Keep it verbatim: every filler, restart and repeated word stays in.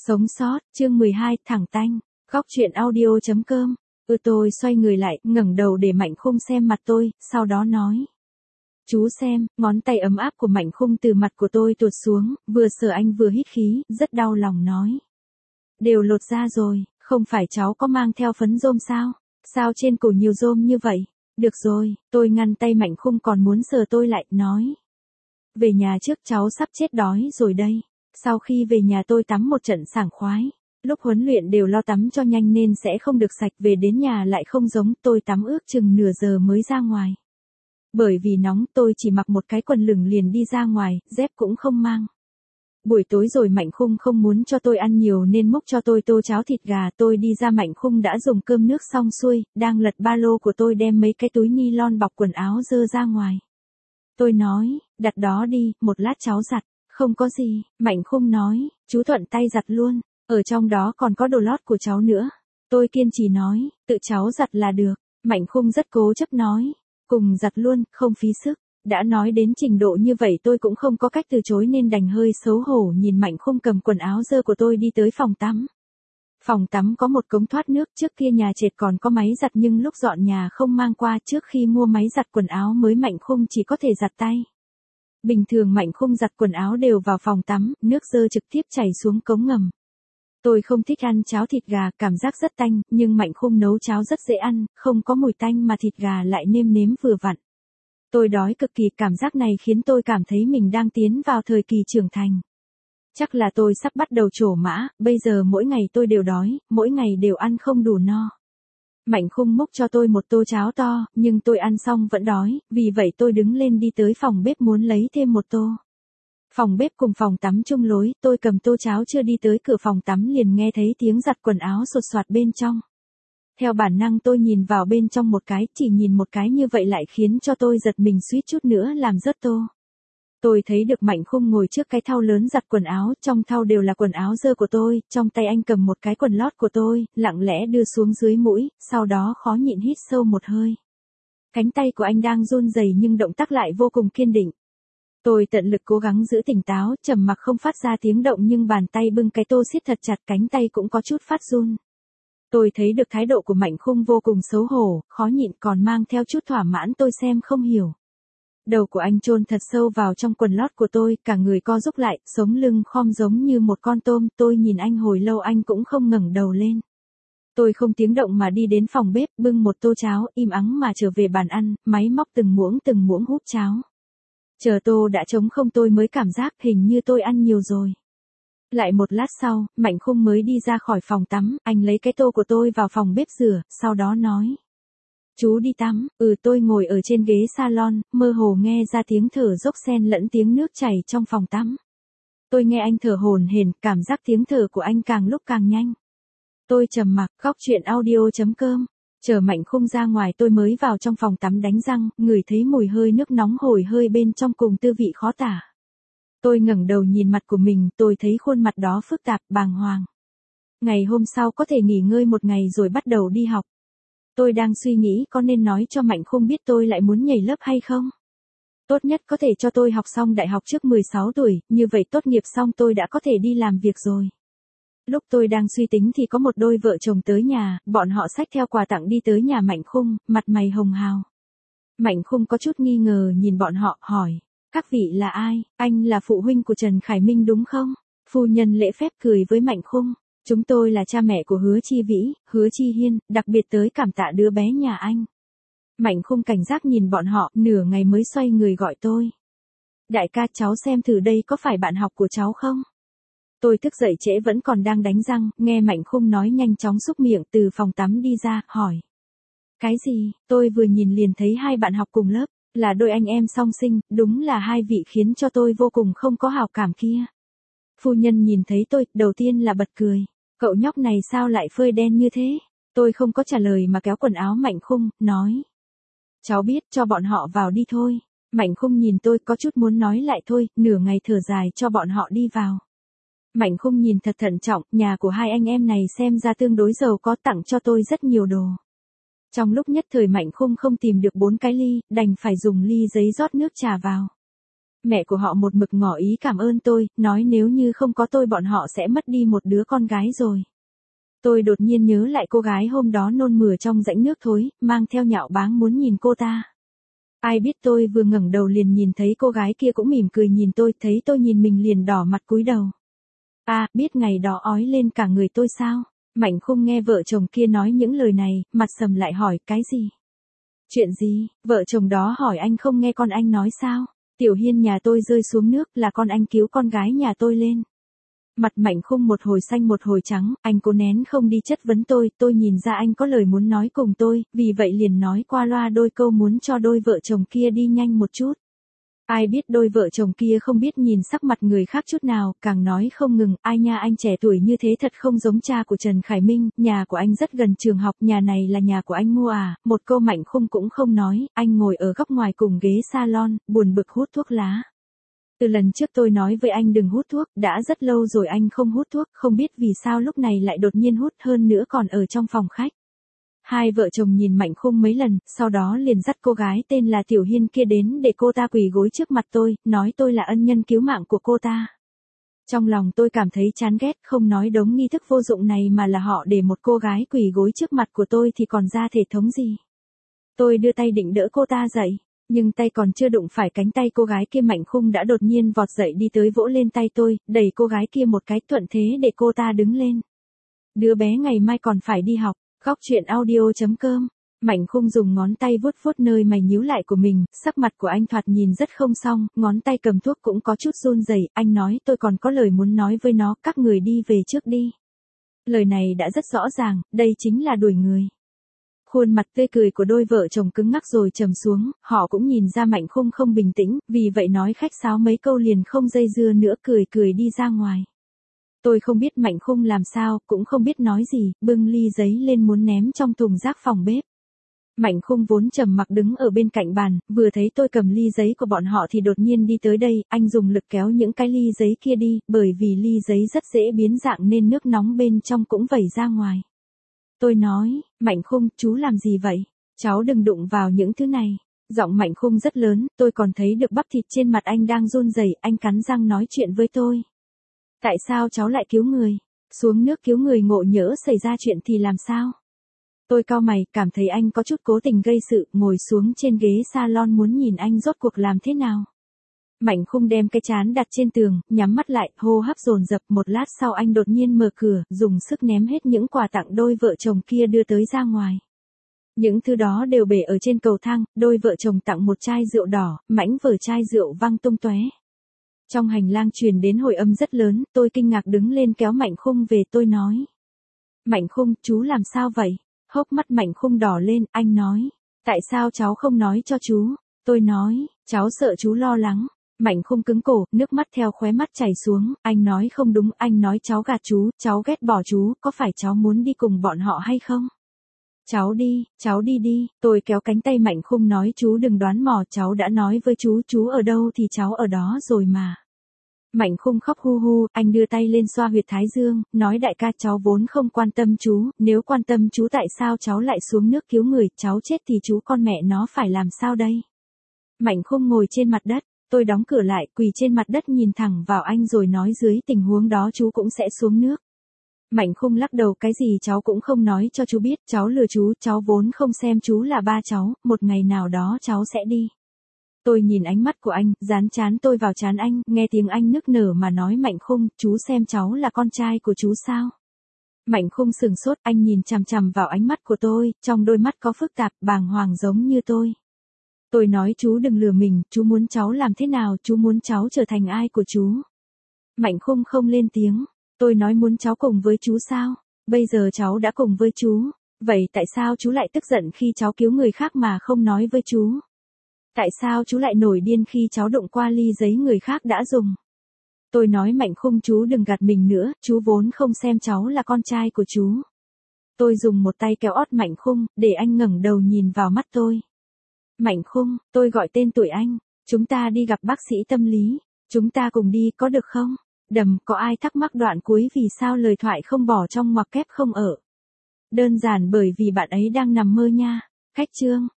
Sống sót, chương mười hai, thẳng tanh, góc truyện audio chấm com. Ừ tôi xoay người lại, ngẩng đầu để Mạnh Khung xem mặt tôi, sau đó nói. Chú xem, ngón tay ấm áp của Mạnh Khung từ mặt của tôi tuột xuống, vừa sờ anh vừa hít khí, rất đau lòng nói. Đều lột ra rồi, không phải cháu có mang theo phấn rôm sao? Sao trên cổ nhiều rôm như vậy? Được rồi, tôi ngăn tay Mạnh Khung còn muốn sờ tôi lại, nói. Về nhà trước cháu sắp chết đói rồi đây. Sau khi về nhà tôi tắm một trận sảng khoái. Lúc huấn luyện đều lo tắm cho nhanh nên sẽ không được sạch, về đến nhà lại không giống, tôi tắm ước chừng nửa giờ mới ra ngoài. Bởi vì nóng tôi chỉ mặc một cái quần lửng liền đi ra ngoài, dép cũng không mang. Buổi tối rồi Mạnh Khung không muốn cho tôi ăn nhiều nên múc cho tôi tô cháo thịt gà, tôi đi ra Mạnh Khung đã dùng cơm nước xong xuôi, đang lật ba lô của tôi đem mấy cái túi ni lon bọc quần áo dơ ra ngoài. Tôi nói, đặt đó đi, một lát cháu giặt. Không có gì, Mạnh Khung nói, chú thuận tay giặt luôn, ở trong đó còn có đồ lót của cháu nữa. Tôi kiên trì nói, tự cháu giặt là được. Mạnh Khung rất cố chấp nói, cùng giặt luôn, không phí sức. Đã nói đến trình độ như vậy tôi cũng không có cách từ chối nên đành hơi xấu hổ nhìn Mạnh Khung cầm quần áo dơ của tôi đi tới phòng tắm. Phòng tắm có một cống thoát nước, trước kia nhà trệt còn có máy giặt nhưng lúc dọn nhà không mang qua, trước khi mua máy giặt quần áo mới Mạnh Khung chỉ có thể giặt tay. Bình thường Mạnh Khung giặt quần áo đều vào phòng tắm, nước dơ trực tiếp chảy xuống cống ngầm. Tôi không thích ăn cháo thịt gà, cảm giác rất tanh, nhưng Mạnh Khung nấu cháo rất dễ ăn, không có mùi tanh mà thịt gà lại nêm nếm vừa vặn. Tôi đói cực kỳ, cảm giác này khiến tôi cảm thấy mình đang tiến vào thời kỳ trưởng thành. Chắc là tôi sắp bắt đầu trổ mã, bây giờ mỗi ngày tôi đều đói, mỗi ngày đều ăn không đủ no. Mạnh Khung múc cho tôi một tô cháo to, nhưng tôi ăn xong vẫn đói, vì vậy tôi đứng lên đi tới phòng bếp muốn lấy thêm một tô. Phòng bếp cùng phòng tắm chung lối, tôi cầm tô cháo chưa đi tới cửa phòng tắm liền nghe thấy tiếng giặt quần áo sột soạt bên trong. Theo bản năng tôi nhìn vào bên trong một cái, chỉ nhìn một cái như vậy lại khiến cho tôi giật mình suýt chút nữa làm rớt tô. Tôi thấy được Mạnh Khung ngồi trước cái thau lớn giặt quần áo, trong thau đều là quần áo dơ của tôi, trong tay anh cầm một cái quần lót của tôi, lặng lẽ đưa xuống dưới mũi, sau đó khó nhịn hít sâu một hơi. Cánh tay của anh đang run rẩy nhưng động tác lại vô cùng kiên định. Tôi tận lực cố gắng giữ tỉnh táo, trầm mặc không phát ra tiếng động nhưng bàn tay bưng cái tô siết thật chặt, cánh tay cũng có chút phát run. Tôi thấy được thái độ của Mạnh Khung vô cùng xấu hổ, khó nhịn còn mang theo chút thỏa mãn, tôi xem không hiểu. Đầu của anh chôn thật sâu vào trong quần lót của tôi, cả người co rúm lại, sống lưng khom giống như một con tôm, tôi nhìn anh hồi lâu anh cũng không ngẩng đầu lên. Tôi không tiếng động mà đi đến phòng bếp, bưng một tô cháo, im ắng mà trở về bàn ăn, máy móc từng muỗng từng muỗng húp cháo. Chờ tô đã trống không tôi mới cảm giác hình như tôi ăn nhiều rồi. Lại một lát sau, Mạnh Khung mới đi ra khỏi phòng tắm, anh lấy cái tô của tôi vào phòng bếp rửa, sau đó nói. Chú đi tắm, ừ tôi ngồi ở trên ghế salon, mơ hồ nghe ra tiếng thở dốc xen lẫn tiếng nước chảy trong phòng tắm. Tôi nghe anh thở hổn hển, cảm giác tiếng thở của anh càng lúc càng nhanh. Tôi trầm mặc, góc truyện audio chấm com. Chờ Mạnh Khung ra ngoài tôi mới vào trong phòng tắm đánh răng, ngửi thấy mùi hơi nước nóng hổi hơi bên trong cùng tư vị khó tả. Tôi ngẩng đầu nhìn mặt của mình, tôi thấy khuôn mặt đó phức tạp, bàng hoàng. Ngày hôm sau có thể nghỉ ngơi một ngày rồi bắt đầu đi học. Tôi đang suy nghĩ có nên nói cho Mạnh Khung biết tôi lại muốn nhảy lớp hay không. Tốt nhất có thể cho tôi học xong đại học trước mười sáu tuổi, như vậy tốt nghiệp xong tôi đã có thể đi làm việc rồi. Lúc tôi đang suy tính thì có một đôi vợ chồng tới nhà, bọn họ xách theo quà tặng đi tới nhà Mạnh Khung, mặt mày hồng hào. Mạnh Khung có chút nghi ngờ nhìn bọn họ, hỏi. Các vị là ai? Anh là phụ huynh của Trần Khải Minh đúng không? Phu nhân lễ phép cười với Mạnh Khung. Chúng tôi là cha mẹ của Hứa Chi Vĩ, Hứa Chi Hiên, đặc biệt tới cảm tạ đứa bé nhà anh. Mạnh Khung cảnh giác nhìn bọn họ, nửa ngày mới xoay người gọi tôi. Đại ca, cháu xem thử đây có phải bạn học của cháu không? Tôi thức dậy trễ vẫn còn đang đánh răng, nghe Mạnh Khung nói nhanh chóng súc miệng từ phòng tắm đi ra, hỏi. Cái gì? Tôi vừa nhìn liền thấy hai bạn học cùng lớp, là đôi anh em song sinh, đúng là hai vị khiến cho tôi vô cùng không có hảo cảm kia. Phu nhân nhìn thấy tôi, đầu tiên là bật cười. Cậu nhóc này sao lại phơi đen như thế? Tôi không có trả lời mà kéo quần áo Mạnh Khung, nói. Cháu biết, cho bọn họ vào đi thôi. Mạnh Khung nhìn tôi có chút muốn nói lại thôi, nửa ngày thở dài cho bọn họ đi vào. Mạnh Khung nhìn thật thận trọng, nhà của hai anh em này xem ra tương đối giàu có, tặng cho tôi rất nhiều đồ. Trong lúc nhất thời Mạnh Khung không tìm được bốn cái ly, đành phải dùng ly giấy rót nước trà vào. Mẹ của họ một mực ngỏ ý cảm ơn tôi, nói nếu như không có tôi bọn họ sẽ mất đi một đứa con gái rồi. Tôi đột nhiên nhớ lại cô gái hôm đó nôn mửa trong rãnh nước thối, mang theo nhạo báng muốn nhìn cô ta. Ai biết tôi vừa ngẩng đầu liền nhìn thấy cô gái kia cũng mỉm cười nhìn tôi, thấy tôi nhìn mình liền đỏ mặt cúi đầu. À, biết ngày đó ói lên cả người tôi sao? Mạnh Khung nghe vợ chồng kia nói những lời này, mặt sầm lại hỏi cái gì? Chuyện gì? Vợ chồng đó hỏi anh không nghe con anh nói sao? Tiểu Hiên nhà tôi rơi xuống nước là con anh cứu con gái nhà tôi lên. Mặt Mạnh Khung một hồi xanh một hồi trắng, anh cố nén không đi chất vấn tôi, tôi nhìn ra anh có lời muốn nói cùng tôi, vì vậy liền nói qua loa đôi câu muốn cho đôi vợ chồng kia đi nhanh một chút. Ai biết đôi vợ chồng kia không biết nhìn sắc mặt người khác chút nào, càng nói không ngừng, ai nha anh trẻ tuổi như thế thật không giống cha của Trần Khải Minh, nhà của anh rất gần trường học, nhà này là nhà của anh mua à, một câu Mạnh Khung cũng không nói, anh ngồi ở góc ngoài cùng ghế salon, buồn bực hút thuốc lá. Từ lần trước tôi nói với anh đừng hút thuốc, đã rất lâu rồi anh không hút thuốc, không biết vì sao lúc này lại đột nhiên hút hơn nữa còn ở trong phòng khách. Hai vợ chồng nhìn Mạnh Khung mấy lần, sau đó liền dắt cô gái tên là Tiểu Hiên kia đến để cô ta quỳ gối trước mặt tôi, nói tôi là ân nhân cứu mạng của cô ta. Trong lòng tôi cảm thấy chán ghét, không nói đống nghi thức vô dụng này mà là họ để một cô gái quỳ gối trước mặt của tôi thì còn ra thể thống gì. Tôi đưa tay định đỡ cô ta dậy, nhưng tay còn chưa đụng phải cánh tay cô gái kia Mạnh Khung đã đột nhiên vọt dậy đi tới vỗ lên tay tôi, đẩy cô gái kia một cái thuận thế để cô ta đứng lên. Đứa bé ngày mai còn phải đi học. Góc chuyện audio chấm com. Mạnh Khung dùng ngón tay vuốt vuốt nơi mày nhíu lại của mình, sắc mặt của anh thoạt nhìn rất không xong, ngón tay cầm thuốc cũng có chút run rẩy. Anh nói tôi còn có lời muốn nói với nó, các người đi về trước đi. Lời này đã rất rõ ràng, đây chính là đuổi người. Khuôn mặt tươi cười của đôi vợ chồng cứng ngắc rồi trầm xuống, họ cũng nhìn ra Mạnh Khung không bình tĩnh, vì vậy nói khách sáo mấy câu liền không dây dưa nữa, cười cười đi ra ngoài. Tôi không biết Mạnh Khung làm sao, cũng không biết nói gì, bưng ly giấy lên muốn ném trong thùng rác phòng bếp. Mạnh Khung vốn trầm mặc đứng ở bên cạnh bàn, vừa thấy tôi cầm ly giấy của bọn họ thì đột nhiên đi tới đây, anh dùng lực kéo những cái ly giấy kia đi, bởi vì ly giấy rất dễ biến dạng nên nước nóng bên trong cũng vẩy ra ngoài. Tôi nói, Mạnh Khung, chú làm gì vậy? Cháu đừng đụng vào những thứ này. Giọng Mạnh Khung rất lớn, tôi còn thấy được bắp thịt trên mặt anh đang run rẩy, anh cắn răng nói chuyện với tôi. Tại sao cháu lại cứu người? Xuống nước cứu người ngộ nhỡ xảy ra chuyện thì làm sao? Tôi cau mày, cảm thấy anh có chút cố tình gây sự, ngồi xuống trên ghế salon muốn nhìn anh rốt cuộc làm thế nào. Mạnh Khung đem cái trán đặt trên tường, nhắm mắt lại, hô hấp dồn dập, một lát sau anh đột nhiên mở cửa, dùng sức ném hết những quà tặng đôi vợ chồng kia đưa tới ra ngoài. Những thứ đó đều bể ở trên cầu thang, đôi vợ chồng tặng một chai rượu đỏ, mãnh vở chai rượu văng tung tóe. Trong hành lang truyền đến hồi âm rất lớn, tôi kinh ngạc đứng lên kéo Mạnh Khung về, tôi nói. Mạnh Khung, chú làm sao vậy? Hốc mắt Mạnh Khung đỏ lên, anh nói. Tại sao cháu không nói cho chú? Tôi nói, cháu sợ chú lo lắng. Mạnh Khung cứng cổ, nước mắt theo khóe mắt chảy xuống, anh nói không đúng, anh nói cháu gạt chú, cháu ghét bỏ chú, có phải cháu muốn đi cùng bọn họ hay không? Cháu đi, cháu đi đi, tôi kéo cánh tay Mạnh Khung nói chú đừng đoán mò, cháu đã nói với chú, chú ở đâu thì cháu ở đó rồi mà. Mạnh Khung khóc hu hu, anh đưa tay lên xoa huyệt thái dương, nói đại ca cháu vốn không quan tâm chú, nếu quan tâm chú tại sao cháu lại xuống nước cứu người, cháu chết thì chú con mẹ nó phải làm sao đây? Mạnh Khung ngồi trên mặt đất, tôi đóng cửa lại, quỳ trên mặt đất nhìn thẳng vào anh rồi nói dưới tình huống đó chú cũng sẽ xuống nước. Mạnh Khung lắc đầu, cái gì cháu cũng không nói cho chú biết, cháu lừa chú, cháu vốn không xem chú là ba cháu, một ngày nào đó cháu sẽ đi. Tôi nhìn ánh mắt của anh, dán trán tôi vào trán anh, nghe tiếng anh nức nở mà nói Mạnh Khung, chú xem cháu là con trai của chú sao? Mạnh Khung sừng sốt, anh nhìn chằm chằm vào ánh mắt của tôi, trong đôi mắt có phức tạp, bàng hoàng giống như tôi. Tôi nói chú đừng lừa mình, chú muốn cháu làm thế nào, chú muốn cháu trở thành ai của chú? Mạnh Khung không lên tiếng. Tôi nói muốn cháu cùng với chú sao? Bây giờ cháu đã cùng với chú. Vậy tại sao chú lại tức giận khi cháu cứu người khác mà không nói với chú? Tại sao chú lại nổi điên khi cháu đụng qua ly giấy người khác đã dùng? Tôi nói Mạnh Khung chú đừng gạt mình nữa, chú vốn không xem cháu là con trai của chú. Tôi dùng một tay kéo ót Mạnh Khung, để anh ngẩng đầu nhìn vào mắt tôi. Mạnh Khung, tôi gọi tên tuổi anh, chúng ta đi gặp bác sĩ tâm lý, chúng ta cùng đi có được không? Đầm, có ai thắc mắc đoạn cuối vì sao lời thoại không bỏ trong ngoặc kép không ở? Đơn giản bởi vì bạn ấy đang nằm mơ nha. Khách chương.